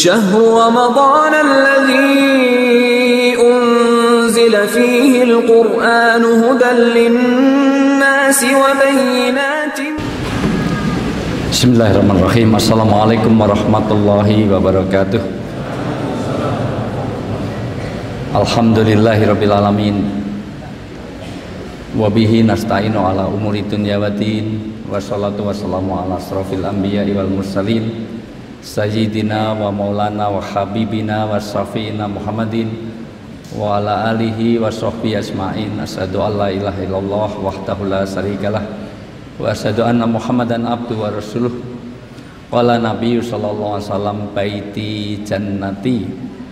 شهر رمضان الذي أنزل فيه القرآن هدى للناس وبينات. Bismillahirrahmanirrahim. Assalamualaikum warahmatullahi wabarakatuh. Alhamdulillahirabbil alamin. Wa bihi nasta'inu ala umuri dunya waddin. Wassalatu wassalamu ala asrofil anbiya'i wal mursalin sayyidina wa maulana wa habibina wa syafi'ina Muhammadin wa ala alihi wa sahbihi asma'in. Asyhadu an la ilaha illallah wahdahu la syarikalah wa asyhadu anna Muhammadan abduhu wa rasuluh. Qala nabiyyu sallallahu alaihi wasallam baiti jannati.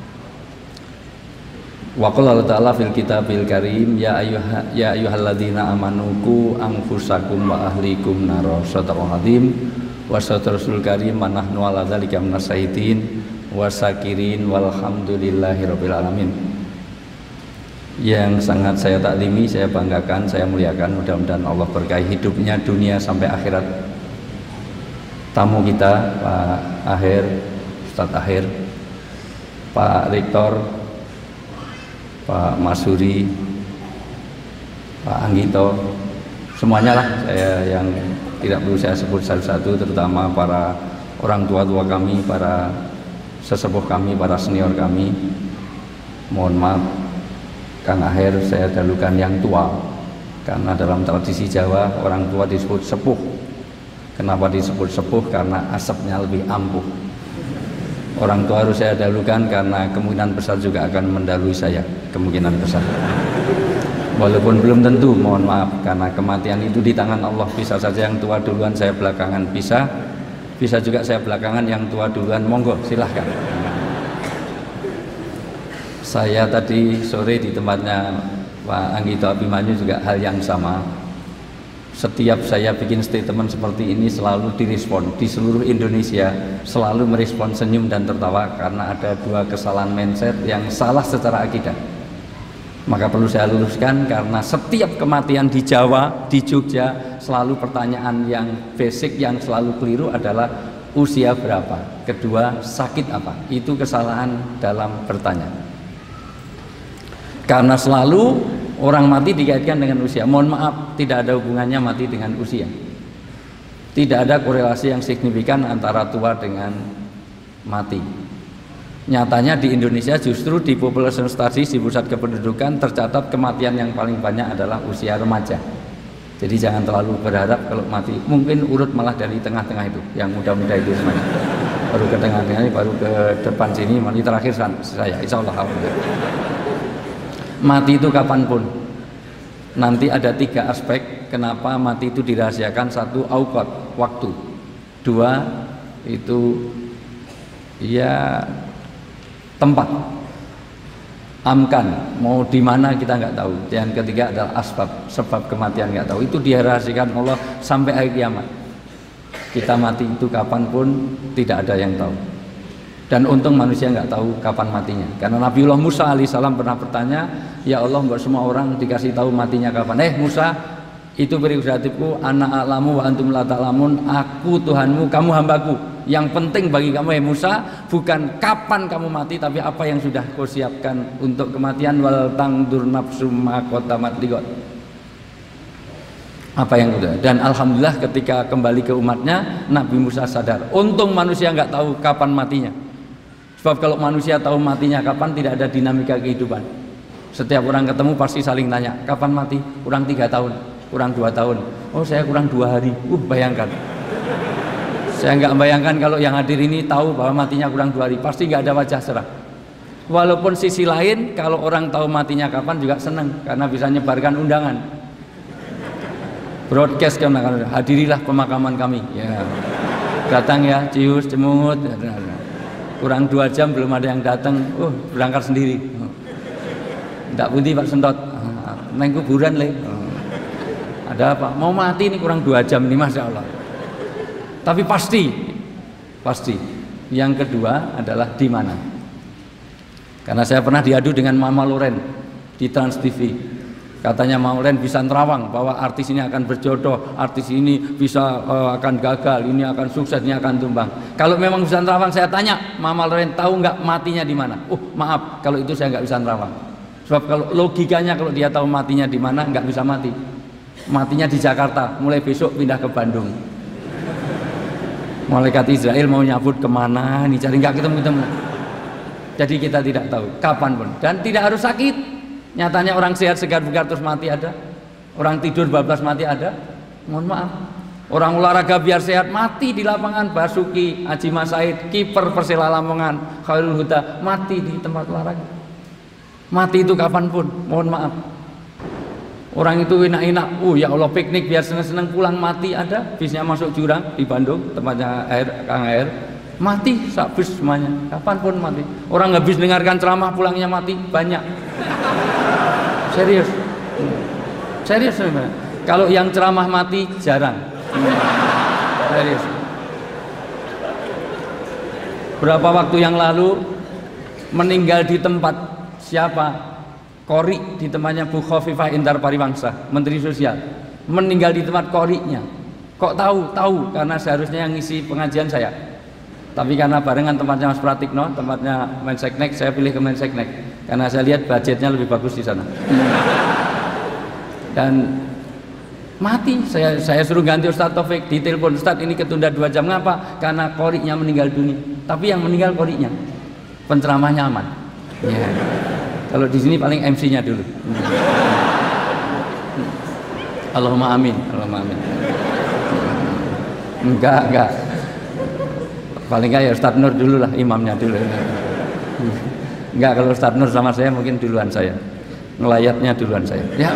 Wa qala ta'ala fil kitabil karim ya ayyuhalladzina amanu qu anfusakum wa ahlikum naro. Shadaqal azim. Wa rasul karim manahnu ala dzalika minasyaitin wasakirin walhamdulillahirabbil alamin. Yang sangat saya taklimi, saya banggakan, saya muliakan, mudah-mudahan Allah berkahi hidupnya dunia sampai akhirat. Tamu kita Pak Akhir, Ustadz Akhir, Pak Rektor, Pak Masuri, Pak Anggito, semuanya lah saya yang tidak perlu saya sebut satu-satu, terutama para orang tua-tua kami, para sesepuh kami, para senior kami. Mohon maaf, Kang Akhir saya dahulukan yang tua, karena dalam tradisi Jawa orang tua disebut sepuh. Kenapa disebut sepuh? Karena asapnya lebih ampuh. Orang tua harus saya dahulukan karena kemungkinan besar juga akan mendahului saya, kemungkinan besar. Walaupun belum tentu, mohon maaf, karena kematian itu di tangan Allah. Bisa saja yang tua duluan, saya belakangan, bisa juga saya belakangan, yang tua duluan, monggo silahkan. Saya tadi sore di tempatnya Pak Anggito Abimanyu juga hal yang sama. Setiap saya bikin statement seperti ini selalu direspon di seluruh Indonesia, selalu merespon senyum dan tertawa, karena ada dua kesalahan mindset yang salah secara akidah. Maka perlu saya luruskan, karena setiap kematian di Jawa, di Jogja, selalu pertanyaan yang basic yang selalu keliru adalah usia berapa, kedua sakit apa. Itu kesalahan dalam bertanya, karena selalu orang mati dikaitkan dengan usia. Mohon maaf, tidak ada hubungannya mati dengan usia. Tidak ada korelasi yang signifikan antara tua dengan mati. Nyatanya di Indonesia justru di population studies, di pusat kependudukan, tercatat kematian yang paling banyak adalah usia remaja. Jadi jangan terlalu berharap kalau mati. Mungkin urut malah dari tengah-tengah itu, yang muda-muda itu semuanya. Baru ke tengah-tengah ini, baru ke depan sini, mati terakhir saya, insya Allah. Mati itu kapanpun. Nanti ada tiga aspek kenapa mati itu dirahasiakan. Satu, auqat, waktu. Dua, itu ya tempat, amkan, mau di mana kita nggak tahu. Yang ketiga adalah asbab, sebab kematian nggak tahu. Itu dirahasiakan Allah sampai hari kiamat. Kita mati itu kapanpun tidak ada yang tahu. Dan untung manusia nggak tahu kapan matinya. Karena Nabiullah Musa alaihissalam pernah bertanya, ya Allah, nggak semua orang dikasih tahu matinya kapan. Musa, itu beriusahatku, ana a'lamu wa antum la ta'lamun. Aku Tuhanmu, kamu hambaku. Yang penting bagi kamu Musa bukan kapan kamu mati, tapi apa yang sudah kau siapkan untuk kematian. Wal tangdur nafsum ma qaddamat liqad. Apa yang udah. Dan alhamdulillah ketika kembali ke umatnya, Nabi Musa sadar. Untung manusia nggak tahu kapan matinya. Sebab kalau manusia tahu matinya kapan, tidak ada dinamika kehidupan. Setiap orang ketemu pasti saling tanya, kapan mati? Kurang 3 tahun, kurang 2 tahun. Oh, saya kurang 2 hari. Bayangkan. Saya nggak membayangkan kalau yang hadir ini tahu bahwa matinya kurang 2 hari, pasti nggak ada wajah cerah. Walaupun sisi lain, kalau orang tahu matinya kapan juga senang, karena bisa nyebarkan undangan, broadcast, kan, hadirilah pemakaman kami. Ya, datang ya, cius, cemungut. Kurang 2 jam belum ada yang datang, berangkat sendiri. Tidak putih Pak Sentot, neng kuburan le. Ada apa? Mau mati ini kurang 2 jam nih, Masya Allah. Tapi pasti. Yang kedua adalah di mana. Karena saya pernah diadu dengan Mama Loren di Trans TV. Katanya Maulen bisa nerawang bahwa artis ini akan berjodoh, artis ini bisa akan gagal, ini akan sukses, ini akan tumbang. Kalau memang bisa nerawang, saya tanya Mama Loren, tahu nggak matinya di mana? Maaf, kalau itu saya nggak bisa nerawang. Sebab kalau logikanya kalau dia tahu matinya di mana, nggak bisa mati. Matinya di Jakarta, mulai besok pindah ke Bandung. Malaikat Israel mau nyabut kemana nih, cari nggak ketemu-ketemu. Jadi kita tidak tahu kapan pun, dan tidak harus sakit. Nyatanya orang sehat segar bugar terus mati ada, orang tidur bablas mati ada. Mohon maaf, orang olahraga biar sehat mati di lapangan. Basuki, Haji Mas Said, kiper Persela Lamongan, Khairul Huda mati di tempat olahraga. Mati itu kapanpun, mohon maaf. Orang itu enak-enak, ya Allah piknik biar seneng-seneng pulang mati ada, bisnya masuk jurang di Bandung, tempatnya air, Kang Air, mati sak bis semuanya, kapanpun mati. Orang habis dengarkan ceramah pulangnya mati, banyak. Serius, serius sebenarnya. Kalau yang ceramah mati jarang, serius. Berapa waktu yang lalu meninggal di tempat siapa? Kori di tempatnya Bu Khofifah Indar Pariwangsa, Menteri Sosial, meninggal di tempat korinya. Kok tahu? Tahu karena seharusnya yang ngisi pengajian saya. Tapi karena barengan tempatnya Mas Pratikno, tempatnya Menseknek, saya pilih ke Menseknek karena saya lihat budgetnya lebih bagus di sana. Dan mati, saya suruh ganti Ustadz Taufik, ditelepon Ustadz ini ketunda 2 jam, ngapa? Karena korinya meninggal dunia. Tapi yang meninggal korinya, penceramahnya aman. Ya. Kalau di sini paling MC-nya dulu. Allahumma amin, Allahumma amin. Enggak. Paling enggak ya Ustadz Nur dulu lah, imamnya dulu. Enggak, kalau Ustadz Nur sama saya mungkin duluan saya. Ngelayatnya duluan saya. Ya.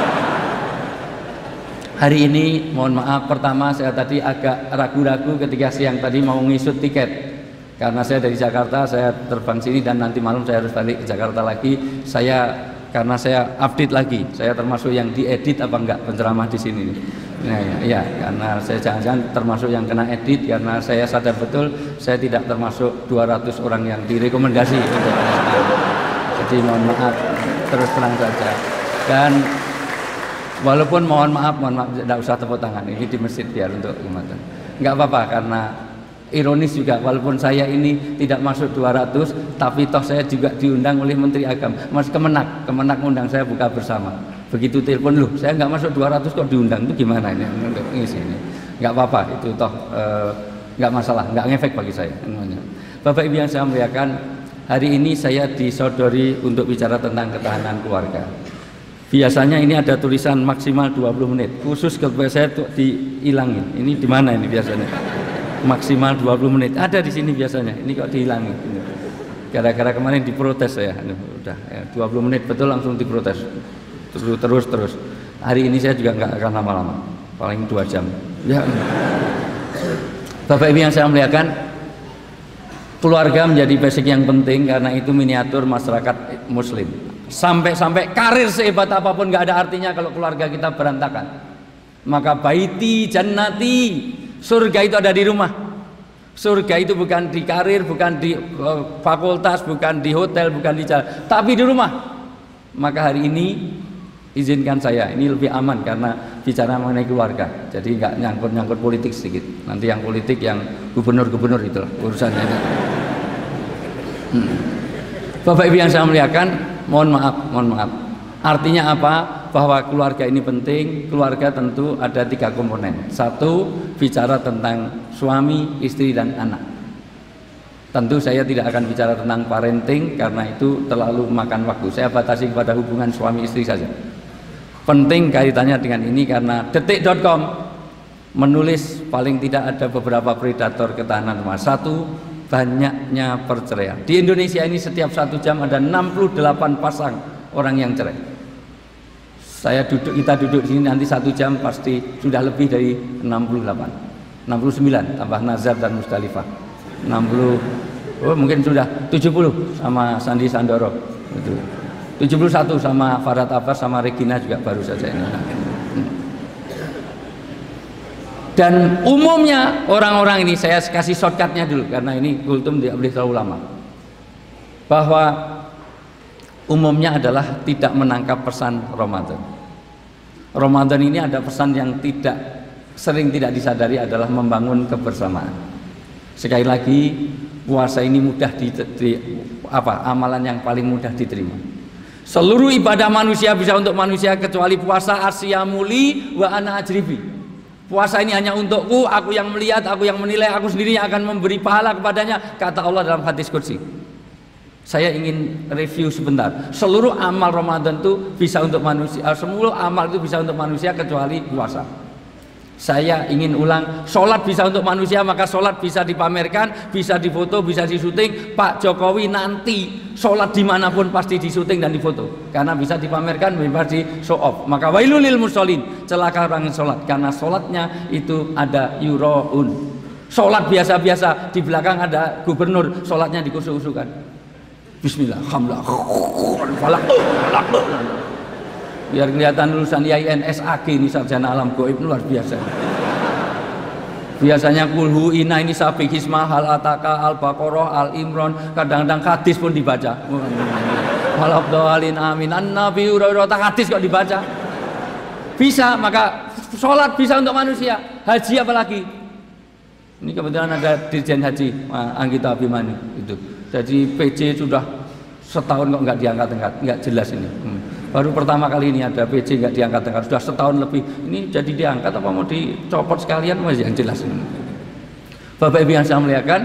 Hari ini mohon maaf, pertama saya tadi agak ragu-ragu ketika siang tadi mau ngisut tiket. Karena saya dari Jakarta, saya terbang sini dan nanti malam saya harus balik ke Jakarta lagi. Karena saya update lagi, saya termasuk yang diedit apa enggak penceramah di sini. Nah, ya, karena saya jangan-jangan termasuk yang kena edit karena saya sadar betul saya tidak termasuk 200 orang yang direkomendasi. Jadi mohon maaf, terus terang saja. Dan walaupun mohon maaf, tidak usah tepuk tangan. Ini di masjid biar untuk umat. Enggak apa-apa karena ironis juga, walaupun saya ini tidak masuk 200, tapi toh saya juga diundang oleh Menteri Agama, Mas Kemenak undang saya buka bersama. Begitu telepon, loh saya nggak masuk 200 kok diundang, itu gimana ini untuk ngisi ini? Nggak apa-apa, itu toh nggak masalah, nggak ngefek bagi saya. Bapak Ibu yang saya muliakan, hari ini saya disodori untuk bicara tentang ketahanan keluarga. Biasanya ini ada tulisan maksimal 20 menit, khusus kepada saya tuh dihilangin. Ini di mana ini biasanya? Maksimal 20 menit ada di sini biasanya, ini kok dihilangi. Gara-gara kemarin diprotes saya, udah ya, 20 menit betul langsung diprotes, terus. Hari ini saya juga nggak akan lama-lama, paling 2 jam. Ya. Bapak Ibu yang saya muliakan, keluarga menjadi basic yang penting karena itu miniatur masyarakat Muslim. Sampai karir sehebat apapun nggak ada artinya kalau keluarga kita berantakan. Maka baiti jannati, surga itu ada di rumah. Surga itu bukan di karir, bukan di fakultas, bukan di hotel, bukan di jalan, tapi di rumah. Maka hari ini izinkan saya, ini lebih aman karena bicara mengenai keluarga. Jadi nggak nyangkut politik sedikit. Nanti yang politik yang gubernur itulah urusannya. Bapak Ibu yang saya muliakan, mohon maaf. Artinya apa? Bahwa keluarga ini penting. Keluarga tentu ada 3 komponen. 1, bicara tentang suami, istri, dan anak. Tentu saya tidak akan bicara tentang parenting karena itu terlalu makan waktu. Saya batasi kepada hubungan suami istri saja. Penting kaitannya dengan ini karena detik.com menulis paling tidak ada beberapa predator ketahanan rumah. 1, banyaknya perceraian. Di Indonesia ini setiap 1 jam ada 68 pasang orang yang cerai. Kita duduk di sini nanti 1 jam pasti sudah lebih dari 68, 69 tambah Nazar dan Musdalifah, 60, mungkin sudah 70 sama Sandi Sandoro, 71 sama Farhad Abbas sama Regina juga baru saja ini. Dan umumnya orang-orang ini, saya kasih shortcutnya dulu karena ini kultum tidak boleh terlalu lama, bahwa umumnya adalah tidak menangkap pesan Ramadan. Ramadan ini ada pesan yang sering tidak disadari adalah membangun kebersamaan. Sekali lagi, puasa ini mudah amalan yang paling mudah diterima. Seluruh ibadah manusia bisa untuk manusia kecuali puasa. Asyamuli wa ana ajribi. Puasa ini hanya untukku, aku yang melihat, aku yang menilai, aku sendiri yang akan memberi pahala kepadanya, kata Allah dalam hadis qudsi. Saya ingin review sebentar. Seluruh amal Ramadan itu bisa untuk manusia, seluruh amal itu bisa untuk manusia kecuali puasa. Saya ingin ulang, sholat bisa untuk manusia, maka sholat bisa dipamerkan, bisa difoto, bisa disuting. Pak Jokowi nanti sholat dimanapun pasti disuting dan difoto, karena bisa dipamerkan, bisa di show off. Maka wailul lil musholin, celaka orang yang sholat, karena sholatnya itu ada yuroun. Sholat biasa-biasa, di belakang ada gubernur, sholatnya dikusuk-kusukan. Bismillah, alhamdulillah, biar kelihatan lulusan IAIN SAG ini, sarjana alam gaib luar biasa. Biasanya kulhu ina ini sapi hismah, al ataka, al baqarah, al imron, kadang-kadang hadis pun dibaca. Walabdalin amin an nabi hadis kok dibaca. Bisa, maka sholat bisa untuk manusia, haji apalagi. Ini kebetulan ada Dirjen Haji Anggita Abimani itu. Jadi PJ sudah setahun kok nggak diangkat-angkat, nggak jelas ini. Baru pertama kali ini ada PJ nggak diangkat-angkat, sudah setahun lebih. Ini jadi diangkat apa mau dicopot sekalian, masih yang jelas ini. Bapak Ibu yang saya muliakan,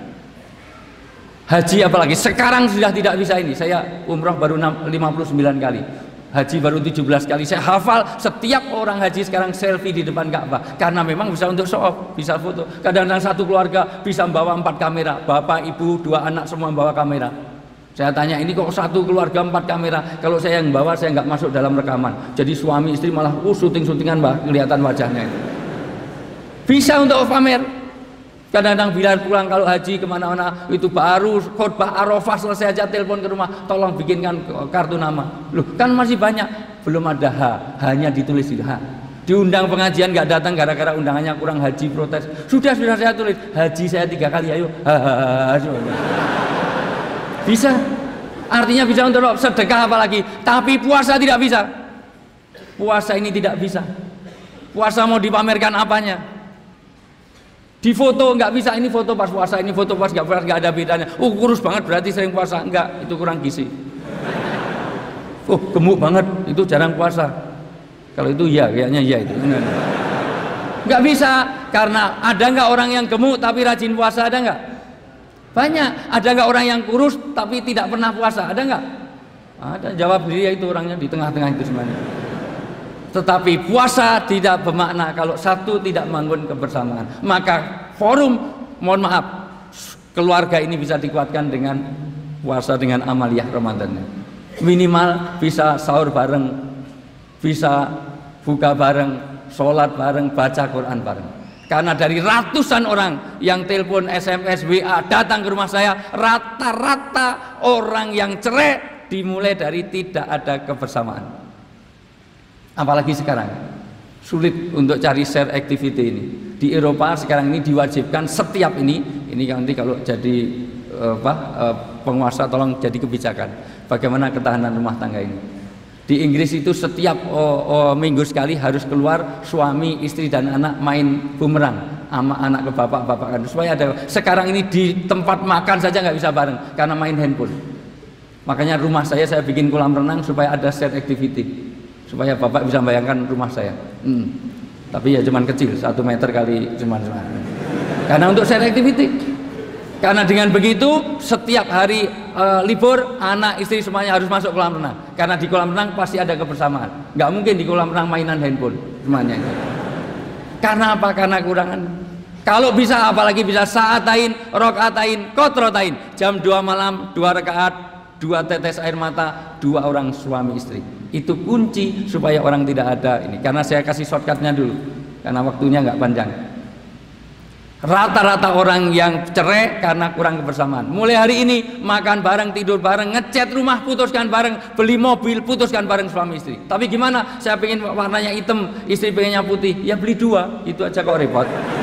haji apalagi sekarang sudah tidak bisa ini. Saya umroh baru 59 kali, haji baru 17 kali. Saya hafal setiap orang haji sekarang selfie di depan Ka'bah, karena memang bisa untuk show off, bisa foto. Kadang-kadang satu keluarga bisa membawa 4 kamera, bapak, ibu, 2 anak semua membawa kamera. Saya tanya, ini kok satu keluarga 4 kamera? Kalau saya yang bawa, saya nggak masuk dalam rekaman. Jadi suami istri malah syuting-syutingan, kelihatan wajahnya itu. Bisa untuk pamer. Kadang-kadang Bilal pulang kalau haji kemana-mana, itu baru khutbah Arafah selesai aja telepon ke rumah, tolong bikinkan kartu nama. Loh, kan masih banyak. Belum ada hanya ditulis di Diundang pengajian nggak datang gara-gara undangannya kurang, haji protes. Sudah saya tulis, haji saya 3 kali, ayo. Bisa, artinya bisa untuk sedekah apalagi. Tapi puasa tidak bisa. Puasa ini tidak bisa. Puasa mau dipamerkan apanya? Di foto nggak bisa, ini foto pas puasa, ini foto pas nggak ada bedanya. Oh, kurus banget berarti sering puasa. Enggak, itu kurang gizi. Oh, gemuk banget, itu jarang puasa. Kalau itu ya, kayaknya ya itu. Nggak bisa, karena ada nggak orang yang gemuk tapi rajin puasa, ada nggak? Banyak. Ada nggak orang yang kurus tapi tidak pernah puasa? Ada nggak? Ada. Jawab diri, itu orangnya di tengah-tengah itu semuanya. Tetapi puasa tidak bermakna kalau satu tidak membangun kebersamaan. Maka forum, mohon maaf, keluarga ini bisa dikuatkan dengan puasa, dengan amaliyah Ramadan. Minimal bisa sahur bareng, bisa buka bareng, sholat bareng, baca Quran bareng. Karena dari ratusan orang yang telepon, SMS, WA datang ke rumah saya, rata-rata orang yang cerai dimulai dari tidak ada kebersamaan. Apalagi sekarang sulit untuk cari share activity ini. Di Eropa sekarang ini diwajibkan setiap ini nanti kalau jadi penguasa tolong jadi kebijakan bagaimana ketahanan rumah tangga ini. Di Inggris itu setiap minggu sekali harus keluar suami, istri dan anak main bumerang sama anak ke bapak kan, supaya ada. Sekarang ini di tempat makan saja nggak bisa bareng karena main handphone. Makanya rumah saya bikin kolam renang supaya ada share activity, supaya bapak bisa bayangkan rumah saya. Tapi ya cuman kecil, 1 meter kali cuman. Karena untuk share activity. Karena dengan begitu setiap hari libur anak istri semuanya harus masuk kolam renang. Karena di kolam renang pasti ada kebersamaan. Nggak mungkin di kolam renang mainan handphone semuanya. Karena apa? Karena kurangan. Kalau bisa, apalagi bisa sa'atain, rokaatain, kotrotain. Jam 2 malam 2 rakaat, 2 tetes air mata, 2 orang suami istri. Itu kunci supaya orang tidak ada ini. Karena saya kasih shortcutnya dulu, karena waktunya nggak panjang. Rata-rata orang yang cerai karena kurang kebersamaan. Mulai hari ini makan bareng, tidur bareng, ngecat rumah putuskan bareng, beli mobil putuskan bareng suami istri. Tapi gimana? Saya pengen warnanya hitam, istri pengennya putih. Ya beli 2, itu aja kok repot.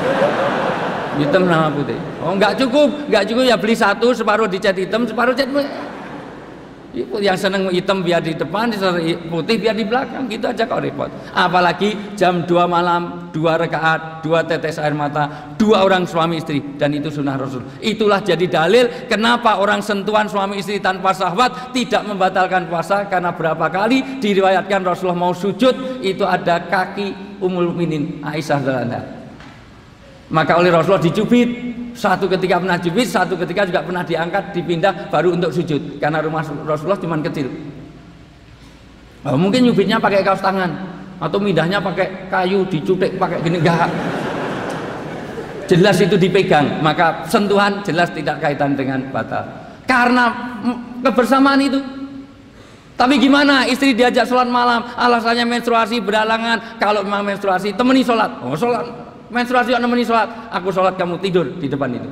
Hitam sama putih. Oh nggak cukup ya beli 1, separuh dicat hitam, separuh cat putih. Yang seneng hitam biar di depan, putih biar di belakang, gitu aja kok repot. Apalagi jam 2 malam, 2 rakaat, 2 tetes air mata, 2 orang suami istri, dan itu sunnah Rasul. Itulah jadi dalil kenapa orang sentuhan suami istri tanpa syahwat tidak membatalkan puasa, karena berapa kali diriwayatkan Rasulullah mau sujud itu ada kaki Ummul Mukminin Aisyah radhiyallahu anha. Maka oleh Rasulullah dicubit. Satu ketika pernah jubit, satu ketika juga pernah diangkat, dipindah baru untuk sujud, karena rumah Rasulullah cuma kecil. Mungkin nyubitnya pakai kaos tangan atau mindahnya pakai kayu, dicutek pakai gini, enggak. Jelas itu dipegang, maka sentuhan jelas tidak kaitan dengan batal karena kebersamaan itu. Tapi gimana istri diajak sholat malam, alasannya menstruasi berhalangan. Kalau memang menstruasi, temani sholat. Oh, sholat menstruasi nemeni sholat, aku sholat kamu tidur di depan itu.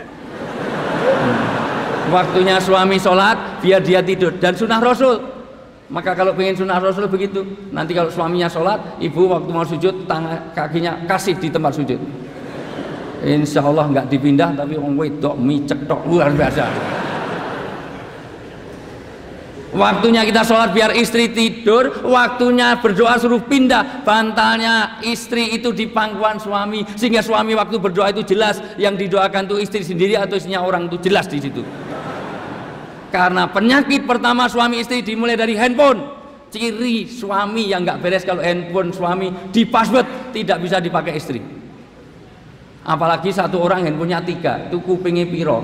Waktunya suami sholat biar dia tidur, dan sunnah Rasul. Maka kalau pengen sunnah Rasul begitu, nanti kalau suaminya sholat, ibu waktu mau sujud tangan kakinya kasih di tempat sujud. Insya Allah nggak dipindah, tapi orang wedok micek tok luar biasa. Waktunya kita sholat biar istri tidur, waktunya berdoa suruh pindah bantalnya istri itu di pangkuan suami, sehingga suami waktu berdoa itu jelas yang didoakan itu istri sendiri atau istrinya orang, itu jelas di situ. Karena penyakit pertama suami istri dimulai dari handphone. Ciri suami yang nggak beres kalau handphone suami di password, tidak bisa dipakai istri. Apalagi satu orang handphonenya 3, itu kupingnya piro.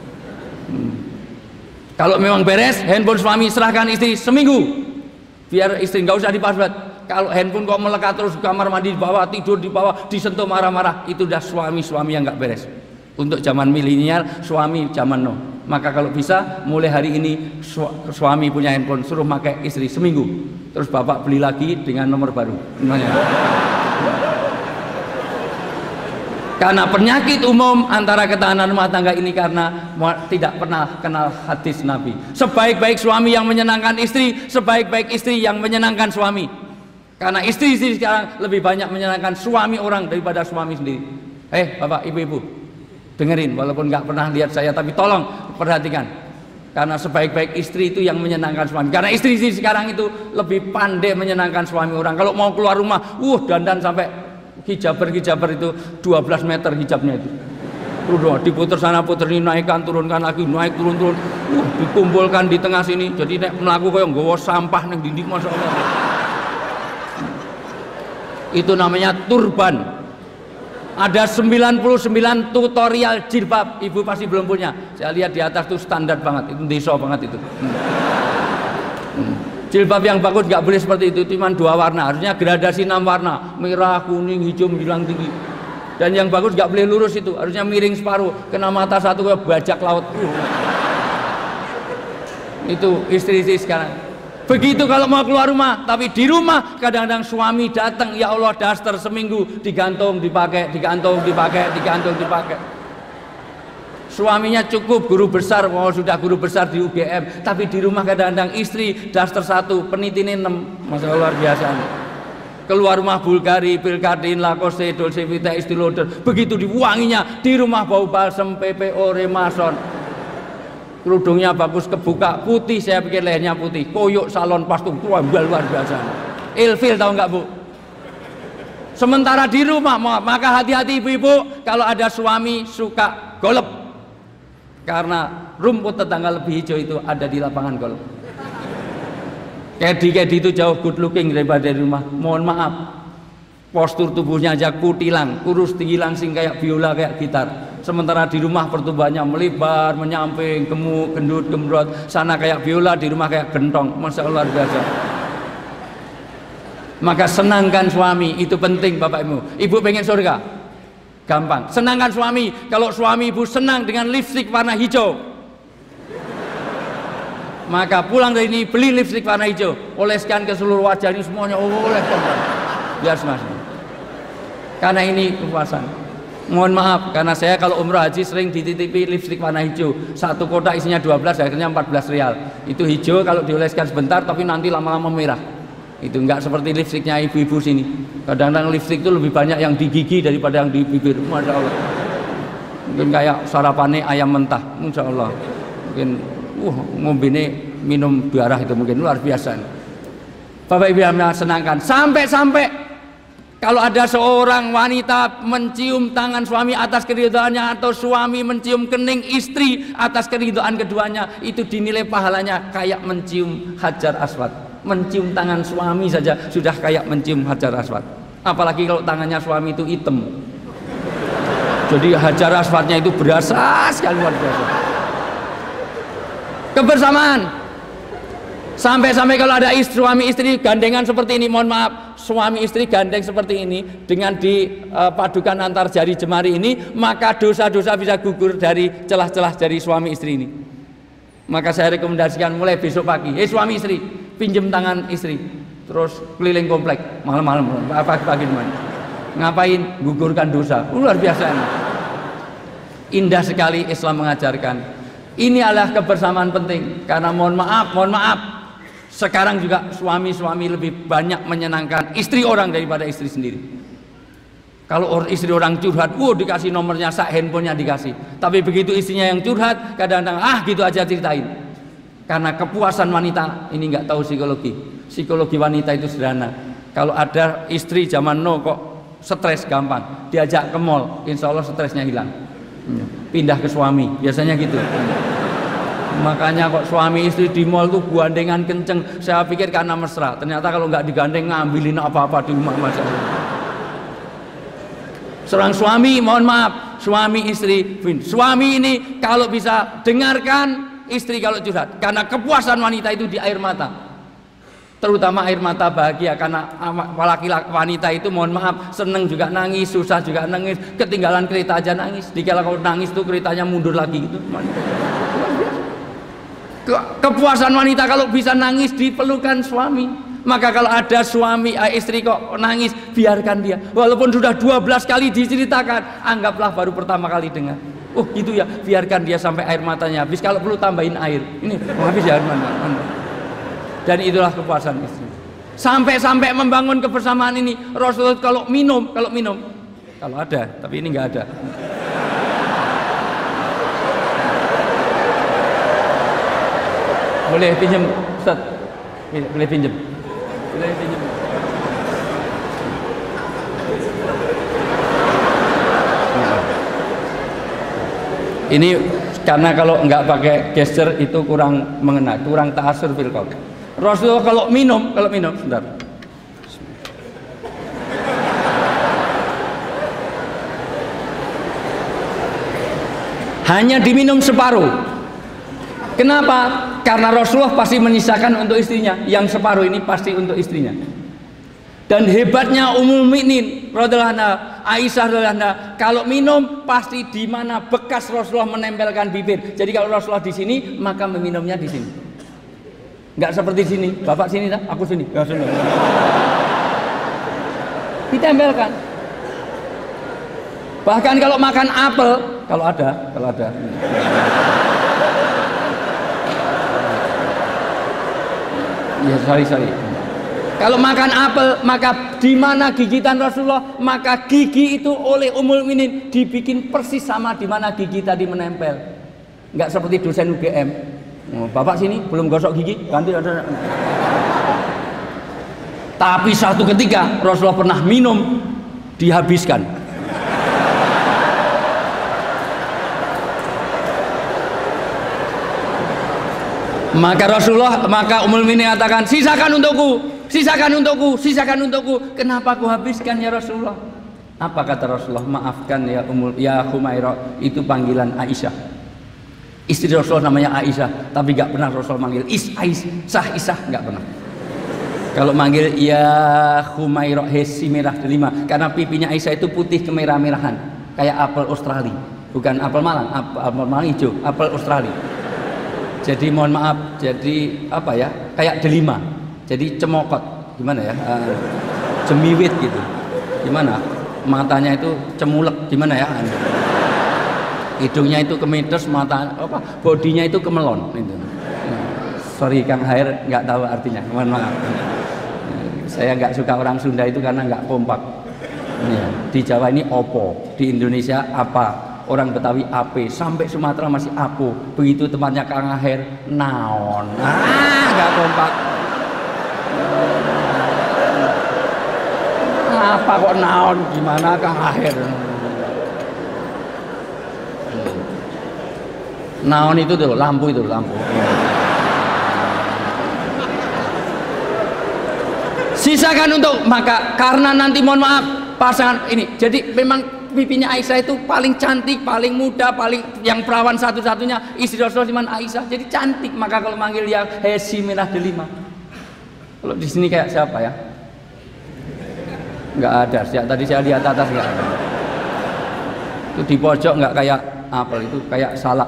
Kalau memang beres, handphone suami serahkan istri seminggu, biar istri nggak usah di-password. Kalau handphone kok melekat terus, kamar mandi di bawah, tidur di bawah, disentuh marah-marah, itu udah suami-suami yang nggak beres. Untuk zaman milenial, suami zaman no. Maka kalau bisa, mulai hari ini suami punya handphone, suruh pakai istri seminggu. Terus bapak beli lagi dengan nomor baru. Karena penyakit umum antara ketahanan rumah tangga ini karena tidak pernah kenal hadis Nabi. Sebaik-baik suami yang menyenangkan istri, sebaik-baik istri yang menyenangkan suami. Karena istri-istri sekarang lebih banyak menyenangkan suami orang daripada suami sendiri. Bapak, ibu-ibu, dengerin, walaupun nggak pernah lihat saya, tapi tolong perhatikan. Karena sebaik-baik istri itu yang menyenangkan suami. Karena istri-istri sekarang itu lebih pandai menyenangkan suami orang. Kalau mau keluar rumah, dandan sampai hijaber itu 12 meter hijabnya itu. Terus diputer sana puter ini, naikkan turunkan lagi, naik turun. Dikumpulkan di tengah sini. Jadi nek mlaku koyo nggawa sampah ning dinding, masyaallah. Itu namanya turban. Ada 99 tutorial jilbab, ibu pasti belum punya. Saya lihat di atas tuh standar banget, itu desa banget itu. Jilbab yang bagus nggak boleh seperti itu, cuma 2 warna, harusnya gradasi 6 warna, merah, kuning, hijau, menjulang tinggi. Dan yang bagus nggak boleh lurus itu, harusnya miring separuh, kena mata satu kayak bajak laut. Itu istri-istri sekarang. Begitu kalau mau keluar rumah, tapi di rumah kadang-kadang suami datang, ya Allah, daster seminggu digantung, dipakai, digantung, dipakai, digantung, dipakai. Suaminya cukup guru besar, sudah guru besar di UGM, tapi di rumah kadang-kadang istri daster 1, penitine 6, Masya Allah, luar biasa. Keluar rumah Bulgari, Pilkadin, Lacoste, Dolce Vita, Estée Lauder, begitu diwanginya, di rumah bau balsem, PPO, Remason. Kerudungnya bagus kebuka, putih, saya pikir lehernya putih, koyok salon pastung, luar biasa. Ilfil tahu nggak Bu? Sementara di rumah, maka hati-hati ibu-ibu kalau ada suami suka golep. Karena rumput tetangga lebih hijau itu ada di lapangan golf. Kedi itu jauh good looking daripada di rumah. Mohon maaf, postur tubuhnya aja kutilang, kurus tinggi langsing kayak biola, kayak gitar. Sementara di rumah pertumbuhannya melebar, menyamping, gemuk, gendut, gembrot. Sana kayak biola, di rumah kayak gentong. Masya Allah, luar biasa. Maka senangkan suami, itu penting Bapak Ibu. Ibu pengen surga? Gampang, senangkan suami. Kalau suami ibu senang dengan lipstik warna hijau, maka pulang dari ini beli lipstik warna hijau, oleskan ke seluruh wajah ini semuanya, oleskan biar semangat. Karena ini kepuasan. Mohon maaf, karena saya kalau umrah haji sering dititipi lipstik warna hijau, 1 kotak isinya 12, akhirnya 14 rial. Itu hijau kalau dioleskan sebentar, tapi nanti lama-lama merah. Itu enggak seperti lipstiknya ibu-ibu sini. Kadang-kadang lipstik itu lebih banyak yang di gigi daripada yang di bibir. Masya Allah. Mungkin kayak sarapannya ayam mentah. Masya Allah. Mungkin ngombene minum darah itu mungkin luar biasa. Bapak Ibu yang senangkan, sampai kalau ada seorang wanita mencium tangan suami atas keridhaannya, atau suami mencium kening istri atas keridhaan keduanya, itu dinilai pahalanya kayak mencium Hajar Aswad. Mencium tangan suami saja sudah kayak mencium Hajar Aswad. Apalagi kalau tangannya suami itu hitam. Jadi Hajar Aswadnya itu berasa sekali, luar biasa. Kebersamaan. Sampai-sampai kalau ada suami istri gandengan seperti ini, mohon maaf, suami istri gandeng seperti ini dengan dipadukan antar jari jemari ini, maka dosa-dosa bisa gugur dari celah-celah dari suami istri ini. Maka saya rekomendasikan mulai besok pagi, suami istri, pinjem tangan istri, terus keliling komplek malam-malam, pagi-pagi ngapain? Gugurkan dosa. Luar biasa ini. Indah sekali Islam mengajarkan. Ini adalah kebersamaan penting, karena mohon maaf, sekarang juga suami-suami lebih banyak menyenangkan istri orang daripada istri sendiri. Kalau istri orang curhat, dikasih nomornya, handphonenya dikasih. Tapi begitu istrinya yang curhat, kadang-kadang gitu aja ceritain. Karena kepuasan wanita ini nggak tahu psikologi. Psikologi wanita itu sederhana. Kalau ada istri zaman kok stres gampang, diajak ke mall, insya Allah stresnya hilang. Pindah ke suami, biasanya gitu. Makanya kok suami istri di mall tuh gandengan kenceng. Saya pikir karena mesra, ternyata kalau nggak digandeng ngambilin apa-apa di rumah masalah. Seorang suami, mohon maaf, suami istri, suami ini kalau bisa dengarkan istri kalau curhat, karena kepuasan wanita itu di air mata, terutama air mata bahagia. Karena laki-laki wanita itu mohon maaf seneng juga nangis, susah juga nangis, ketinggalan kereta aja nangis. Dikala kalau nangis tuh keretanya mundur lagi gitu. Kepuasan wanita kalau bisa nangis dipelukan suami. Maka kalau ada suami istri kok nangis, biarkan dia, walaupun sudah 12 kali diceritakan, anggaplah baru pertama kali dengar. Gitu ya, biarkan dia sampai air matanya habis, kalau perlu tambahin air, ini habis ya air mata. Dan itulah kepuasan istri. Sampai membangun kebersamaan ini, Rasulullah kalau minum, kalau ada, tapi ini nggak ada. Boleh pinjam, Ustaz? Boleh pinjam. Ini karena kalau nggak pakai gesture itu kurang mengena, kurang ta'asur fil qaul. Rasulullah kalau minum, sebentar. Hanya diminum separuh. Kenapa? Karena Rasulullah pasti menyisakan untuk istrinya, yang separuh ini pasti untuk istrinya. Dan hebatnya Ummul Mukminin radhiyallahu anha, Aisyah radhiyallahu anha, kalau minum pasti di mana bekas Rasulullah menempelkan bibir. Jadi kalau Rasulullah di sini, maka meminumnya di sini. Enggak seperti sini, Bapak sini, aku sini. Ya, sini. Ditempelkan. Bahkan kalau makan apel, kalau ada. Ya, sorry. Kalau makan apel, maka di mana gigitan Rasulullah, maka gigi itu oleh Ummul Mukminin dibikin persis sama di mana gigi tadi menempel. Enggak seperti dosen UGM. Bapak sini belum gosok gigi, ganti ada. Tapi satu ketika Rasulullah pernah minum, dihabiskan. Maka Ummul Mukminin katakan, sisakan untukku. Kenapa aku habiskan ya Rasulullah? Apa kata Rasulullah? Maafkan ya Humairah, itu panggilan Aisyah. Istri Rasulullah namanya Aisyah, tapi gak pernah Rasulullah manggil Isah, gak pernah. Kalau manggil ya Humairah, si merah delima, karena pipinya Aisyah itu putih kemerah-merahan, kayak apel Australia, bukan apel Malang, apel Malang hijau, apel Australia. Jadi mohon maaf, jadi apa ya, kayak delima, jadi cemokot, gimana ya, jemiwit gitu, gimana, matanya itu cemulek, gimana ya, hidungnya itu kemites, bodinya itu kemelon, gitu. Sorry Kang Hair, nggak tahu artinya, mohon maaf. Saya nggak suka orang Sunda itu karena nggak kompak. Di Jawa ini opo, di Indonesia apa, orang Betawi ape, sampai Sumatera masih apo. Begitu tempatnya Kang Aher naon. Nggak kompak. Apa kok naon? Gimana Kang Aher? Naon itu tuh lampu itu lampu. Sisakan untuk maka karena nanti mohon maaf pasangan ini. Jadi memang pipinya Aisyah itu paling cantik, paling muda, paling yang perawan satu-satunya istri Rasulullah Aisyah. Jadi cantik. Maka kalau manggil ya Hesi Minah Delima. Kalau di sini kayak siapa ya? Nggak ada. Tadi saya lihat atas nggak ada. Itu di pojok nggak kayak apel itu kayak salak.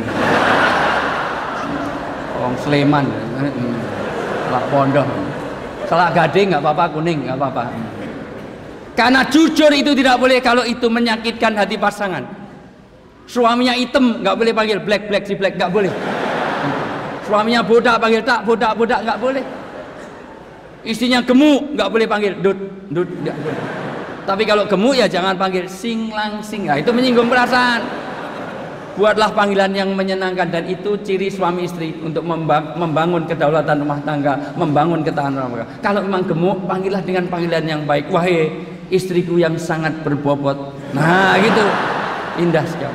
Orang Sleman, salak pondok. Salak gading nggak apa-apa, kuning nggak apa-apa. Karena jujur itu tidak boleh kalau itu menyakitkan hati pasangan. Suaminya hitam nggak boleh panggil black si black, nggak boleh. Suaminya bodak panggil tak bodak nggak boleh. Istrinya gemuk nggak boleh panggil dut nggak boleh. Tapi kalau gemuk ya jangan panggil sing lang sing. Nah, itu menyinggung perasaan. Buatlah panggilan yang menyenangkan dan itu ciri suami istri untuk membangun kedaulatan rumah tangga, membangun ketahanan rumah tangga. Kalau memang gemuk, panggillah dengan panggilan yang baik. Wahai istriku yang sangat berbobot. Nah, gitu. Indah sekali.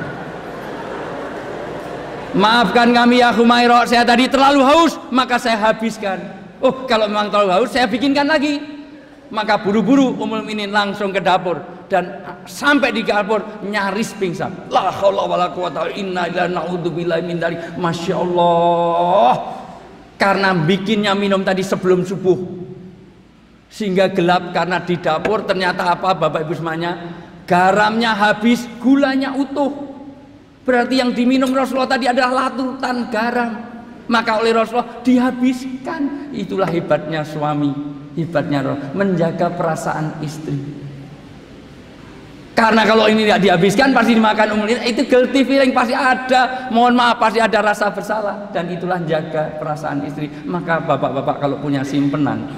Maafkan kami ya Humairah, saya tadi terlalu haus, maka saya habiskan. Oh, kalau memang terlalu haus, saya bikinkan lagi. Maka buru-buru Ummul Mukminin langsung ke dapur dan sampai di dapur nyaris pingsan. La haula wala quwata illa billah, naudzubillahi min dzalik. Masya Allah, karena bikinnya minum tadi sebelum subuh sehingga gelap. Karena di dapur ternyata apa Bapak Ibu semuanya, garamnya habis, gulanya utuh. Berarti yang diminum Rasulullah tadi adalah latutan garam, maka oleh Rasulullah dihabiskan. Itulah hebatnya suami, hebatnya menjaga perasaan istri. Karena kalau ini tidak dihabiskan pasti dimakan umumnya, itu guilty feeling pasti ada, mohon maaf pasti ada rasa bersalah, dan itulah jaga perasaan istri. Maka bapak-bapak kalau punya simpenan,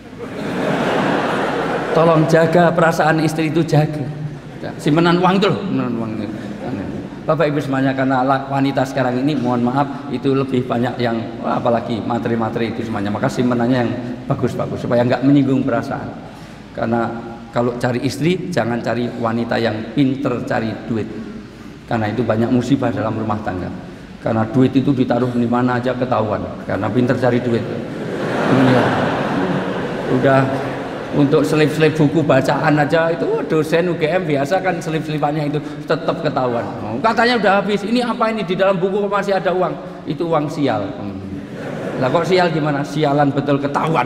tolong jaga perasaan istri itu, jaga simpenan uang itu loh, simpenan uang itu. Bapak Ibu semuanya, karena wanita sekarang ini mohon maaf itu lebih banyak yang apalagi materi-materi itu semuanya, maka simpenannya yang bagus-bagus supaya nggak menyinggung perasaan. Karena kalau cari istri jangan cari wanita yang pinter cari duit, karena itu banyak musibah dalam rumah tangga. Karena duit itu ditaruh di mana aja ketahuan, karena pinter cari duit. Udah untuk selip-selip buku bacaan aja itu dosen UGM biasa kan selip-selipannya itu tetap ketahuan. Katanya udah habis, ini apa ini di dalam buku masih ada uang, itu uang sial. Lah kok sial gimana? Sialan betul ketahuan.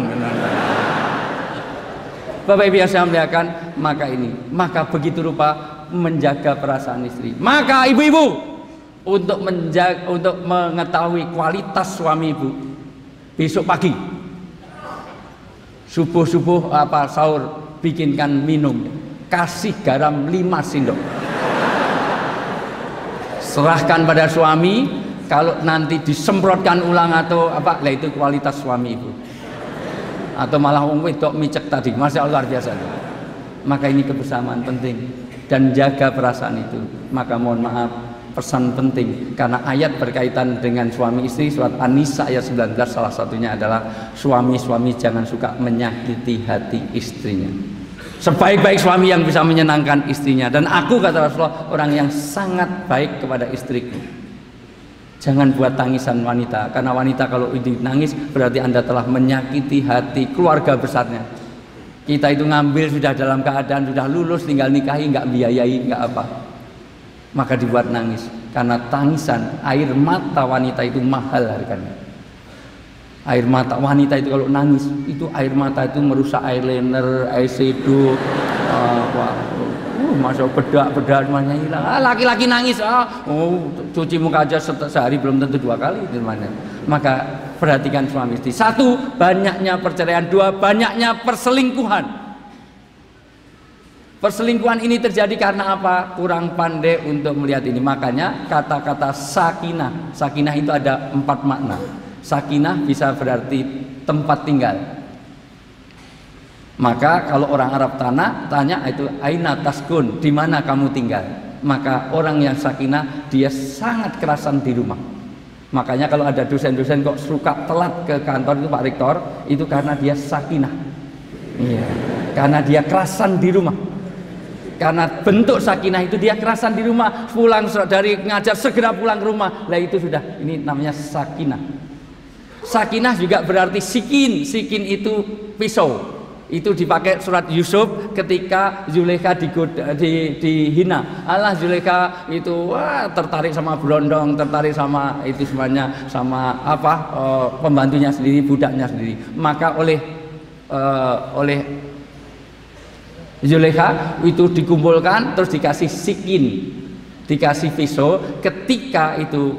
Bapak Ibu yang saya muliakan, maka begitu rupa menjaga perasaan istri. Maka ibu-ibu untuk mengetahui kualitas suami ibu, besok pagi subuh sahur bikinkan minum, kasih garam 5 sendok, serahkan pada suami. Kalau nanti disemprotkan ulang atau apa, lah itu kualitas suami ibu. Atau malah wong wedok micek tadi, masya Allah luar biasa. Maka ini kebersamaan penting dan jaga perasaan itu. Maka mohon maaf, pesan penting karena ayat berkaitan dengan suami istri, surat An-Nisa ayat 19 salah satunya adalah suami-suami jangan suka menyakiti hati istrinya. Sebaik-baik suami yang bisa menyenangkan istrinya, dan aku kata Rasulullah orang yang sangat baik kepada istriku. Jangan buat tangisan wanita, karena wanita kalau ini nangis berarti Anda telah menyakiti hati keluarga besarnya. Kita itu ngambil sudah dalam keadaan sudah lulus, tinggal nikahi, nggak biayai, nggak apa, maka dibuat nangis. Karena tangisan, air mata wanita itu mahal harganya. Air mata wanita itu kalau nangis, itu air mata itu merusak eyeliner, eyeshadow, masuk bedak semuanya hilang. Laki-laki nangis, cuci muka aja sehari belum tentu 2 kali semuanya. Maka perhatikan suami istri. 1, banyaknya perceraian. 2, banyaknya perselingkuhan. Perselingkuhan ini terjadi karena apa? Kurang pandai untuk melihat ini. Makanya kata-kata sakinah, sakinah itu ada 4 makna. Sakinah bisa berarti tempat tinggal. Maka kalau orang Arab tanya itu aina taskun, di mana kamu tinggal? Maka orang yang sakinah dia sangat kerasan di rumah. Makanya kalau ada dosen-dosen kok suka telat ke kantor itu Pak Rektor, itu karena dia sakinah. Iya, karena dia kerasan di rumah. Karena bentuk sakinah itu dia kerasan di rumah, pulang dari ngajar segera pulang ke rumah. Lah itu sudah, ini namanya sakinah. Sakinah juga berarti sikin. Sikin itu pisau. Itu dipakai surat Yusuf ketika Zulaikha dihina. Allah, Zulaikha itu tertarik sama berondong, tertarik sama itu semuanya, sama pembantunya sendiri, budaknya sendiri. Maka oleh Zulaikha itu dikumpulkan, terus dikasih sikin, dikasih pisau. Ketika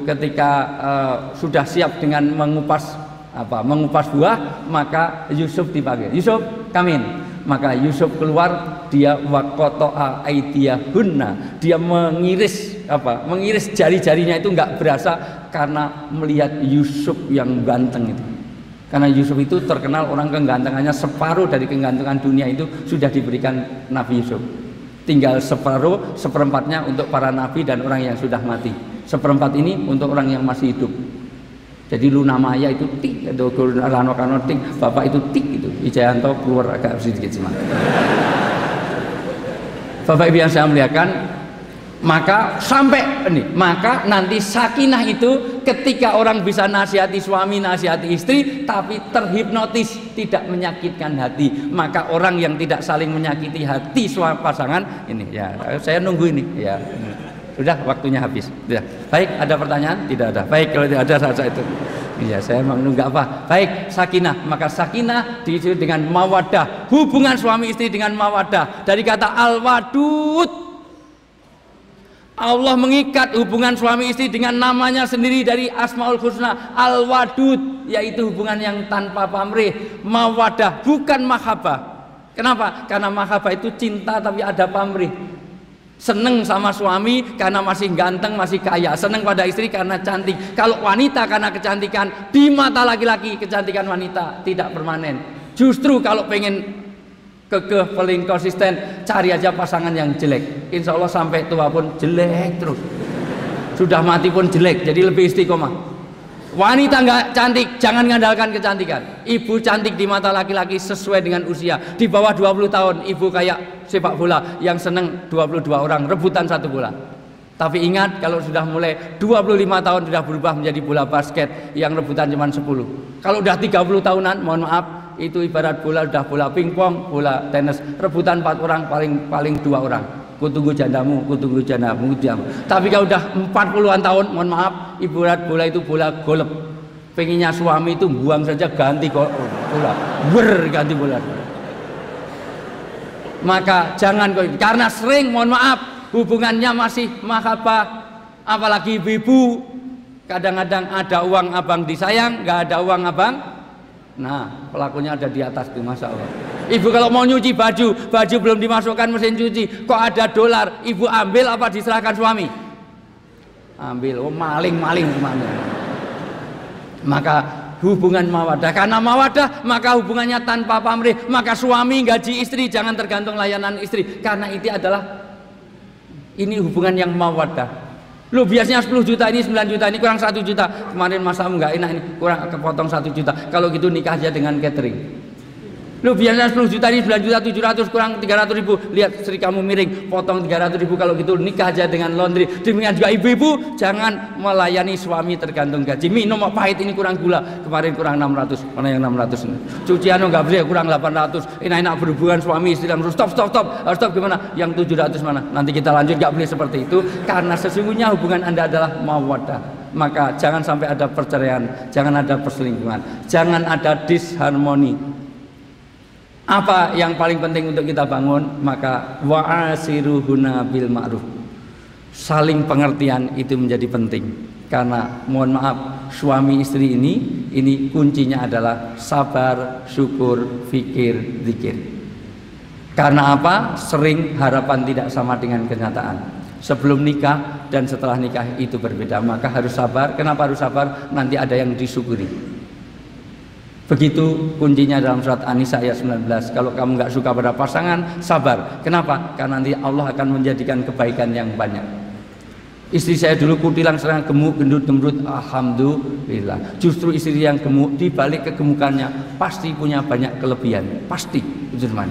sudah siap dengan mengupas buah, maka Yusuf dipanggil. Yusuf, kamin. Maka Yusuf keluar, dia waqata'a aydiyahunna. Dia mengiris jari-jarinya itu enggak berasa karena melihat Yusuf yang ganteng itu. Karena Yusuf itu terkenal orang kegantengannya, separuh dari kegantengan dunia itu sudah diberikan Nabi Yusuf. Tinggal seperempatnya untuk para nabi dan orang yang sudah mati. Seperempat ini untuk orang yang masih hidup. Jadi Luna Maya itu tik, atau Rano Kano tik, Bapak itu tik itu. Wijayanto keluar agak sedikit semangat. Bapak Ibu yang saya muliakan, maka nanti sakinah itu ketika orang bisa nasihati suami, nasihati istri, tapi terhipnotis, tidak menyakitkan hati. Maka orang yang tidak saling menyakiti hati suami pasangan ini, ya saya nunggu ini, ya. Sudah, waktunya habis. Sudah. Baik, ada pertanyaan? Tidak ada. Baik, kalau tidak ada saja itu. Iya, saya memang nunggu apa. Baik, sakinah. Maka sakinah diisi dengan mawaddah. Hubungan suami istri dengan mawaddah. Dari kata al-wadud. Allah mengikat hubungan suami istri dengan namanya sendiri dari Asmaul Husna. Al-wadud, yaitu hubungan yang tanpa pamrih. Mawaddah, bukan mahabbah. Kenapa? Karena mahabbah itu cinta tapi ada pamrih. Seneng sama suami karena masih ganteng, masih kaya. Seneng pada istri karena cantik. Kalau wanita karena kecantikan, di mata laki-laki kecantikan wanita tidak permanen. Justru kalau pengen kekeh, paling konsisten, cari aja pasangan yang jelek. Insya Allah sampai tua pun jelek terus. Sudah mati pun jelek, jadi lebih istiqomah. Wanita nggak cantik, jangan mengandalkan kecantikan. Ibu cantik di mata laki-laki sesuai dengan usia. Di bawah 20 tahun, ibu kayak sepak bola yang seneng 22 orang rebutan satu bola. Tapi ingat, kalau sudah mulai 25 tahun sudah berubah menjadi bola basket yang rebutan cuma 10. Kalau udah 30 tahunan, mohon maaf, itu ibarat bola udah bola pingpong, bola tenis, rebutan 4 orang, paling 2 orang. Kutunggu jandamu. Tapi kalau udah 40-an tahun, mohon maaf, ibarat bola itu bola golep. Pengennya suami itu buang saja, ganti bola, ganti bola. Maka jangan, karena sering, mohon maaf, hubungannya masih mahabbah. Apalagi ibu-ibu, kadang-kadang ada uang abang disayang, nggak ada uang abang, nah pelakunya ada di atas tuh, masya Allah. Ibu kalau mau nyuci baju belum dimasukkan mesin cuci, kok ada dolar, ibu ambil apa diserahkan suami? Ambil. Oh, maling semuanya. Maka hubungan mawaddah, karena mawaddah maka hubungannya tanpa pamrih. Maka suami gaji istri, jangan tergantung layanan istri, karena ini hubungan yang mawaddah. Lu biasanya 10 juta, ini 9 juta, ini kurang 1 juta. Kemarin masamu nggak enak, ini kurang kepotong 1 juta. Kalau gitu nikah aja dengan catering. Lu biasanya 10 juta, ini 9 juta 700, kurang 300 ribu. Lihat istri kamu miring, potong 300 ribu. Kalau gitu nikah aja dengan laundry. Demikian juga ibu-ibu, jangan melayani suami tergantung gaji. Minum pahit, ini kurang gula, kemarin kurang 600. Mana yang 600? Cucian nggak boleh, kurang 800. Enak-enak berhubungan suami istri, langsung stop. Stop gimana? Yang 700 mana? Nanti kita lanjut, nggak boleh seperti itu. Karena sesungguhnya hubungan Anda adalah mawaddah. Maka jangan sampai ada perceraian, jangan ada perselingkuhan, jangan ada disharmoni. Apa yang paling penting untuk kita bangun? Maka wa'asiruhuna bil ma'ruf. Saling pengertian itu menjadi penting. Karena mohon maaf, suami istri ini kuncinya adalah sabar, syukur, fikir, zikir. Karena apa? Sering harapan tidak sama dengan kenyataan. Sebelum nikah dan setelah nikah itu berbeda. Maka harus sabar. Kenapa harus sabar? Nanti ada yang disyukuri. Begitu kuncinya dalam surat An-Nisa ayat 19. Kalau kamu nggak suka pada pasangan, sabar. Kenapa? Karena nanti Allah akan menjadikan kebaikan yang banyak. Istri saya dulu kutilang serang gemuk, gendut, alhamdulillah. Justru istri yang gemuk, di balik kegemukannya pasti punya banyak kelebihan, pasti. Itu mana?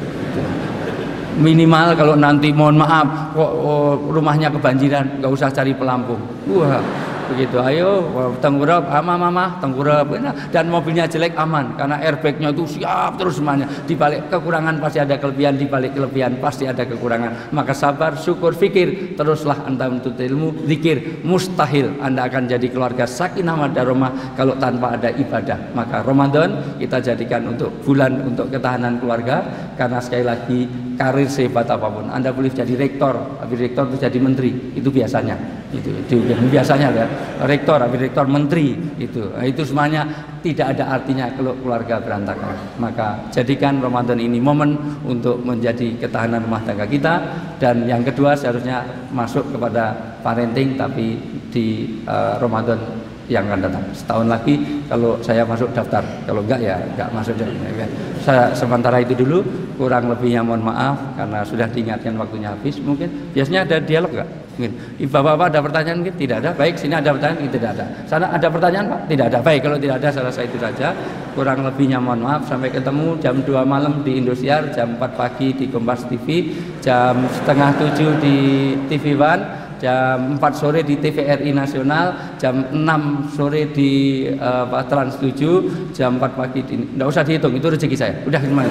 Minimal kalau nanti mohon maaf kok rumahnya kebanjiran, nggak usah cari pelampung. Wah, begitu. Ayo tengkurap, mama tengkurap, dan mobilnya jelek aman karena airbagnya itu siap terus semuanya. Di balik kekurangan pasti ada kelebihan, di balik kelebihan pasti ada kekurangan. Maka sabar, syukur, fikir, teruslah anda menuntut ilmu, zikir. Mustahil anda akan jadi keluarga sakinah mawaddah kalau tanpa ada ibadah. Maka Ramadan kita jadikan untuk bulan untuk ketahanan keluarga, karena sekali lagi karir sehebat apapun anda boleh jadi rektor, habis rektor itu jadi menteri, itu biasanya. Itu biasanya ya. Rektor, habis rektor, menteri, itu semuanya tidak ada artinya kalau keluarga berantakan. Maka jadikan Ramadan ini momen untuk menjadi ketahanan rumah tangga kita. Dan yang kedua seharusnya masuk kepada parenting, tapi di Ramadan yang akan datang. Setahun lagi kalau saya masuk daftar, kalau enggak ya enggak masuk. Saya sementara itu dulu, kurang lebihnya mohon maaf karena sudah diingatkan waktunya habis. Mungkin biasanya ada dialog enggak? Mungkin bapak-bapak ada pertanyaan mungkin? Tidak ada. Baik, sini ada pertanyaan? Tidak ada. Sana ada pertanyaan Pak? Tidak ada. Baik, kalau tidak ada saya rasa itu saja. Kurang lebihnya mohon maaf. Sampai ketemu jam 2 malam di Indosiar, jam 4 pagi di Kompas TV, jam setengah 7 di TV One, jam 4 sore di TVRI Nasional, jam 6 sore di Trans 7, jam 4 pagi di, enggak usah dihitung, itu rezeki saya. Udah gimana?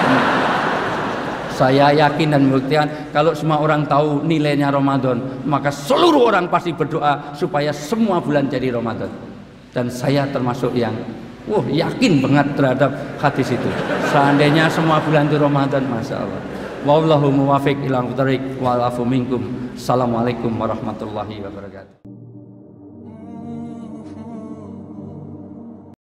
Saya yakin dan membuktikan kalau semua orang tahu nilainya Ramadan, maka seluruh orang pasti berdoa supaya semua bulan jadi Ramadan. Dan saya termasuk yang yakin banget terhadap hadis itu. Seandainya semua bulan itu Ramadan, masya Allah. Wallahu muwaffiq ila thoriq wal afu minkum. Assalamualaikum warahmatullahi wabarakatuh.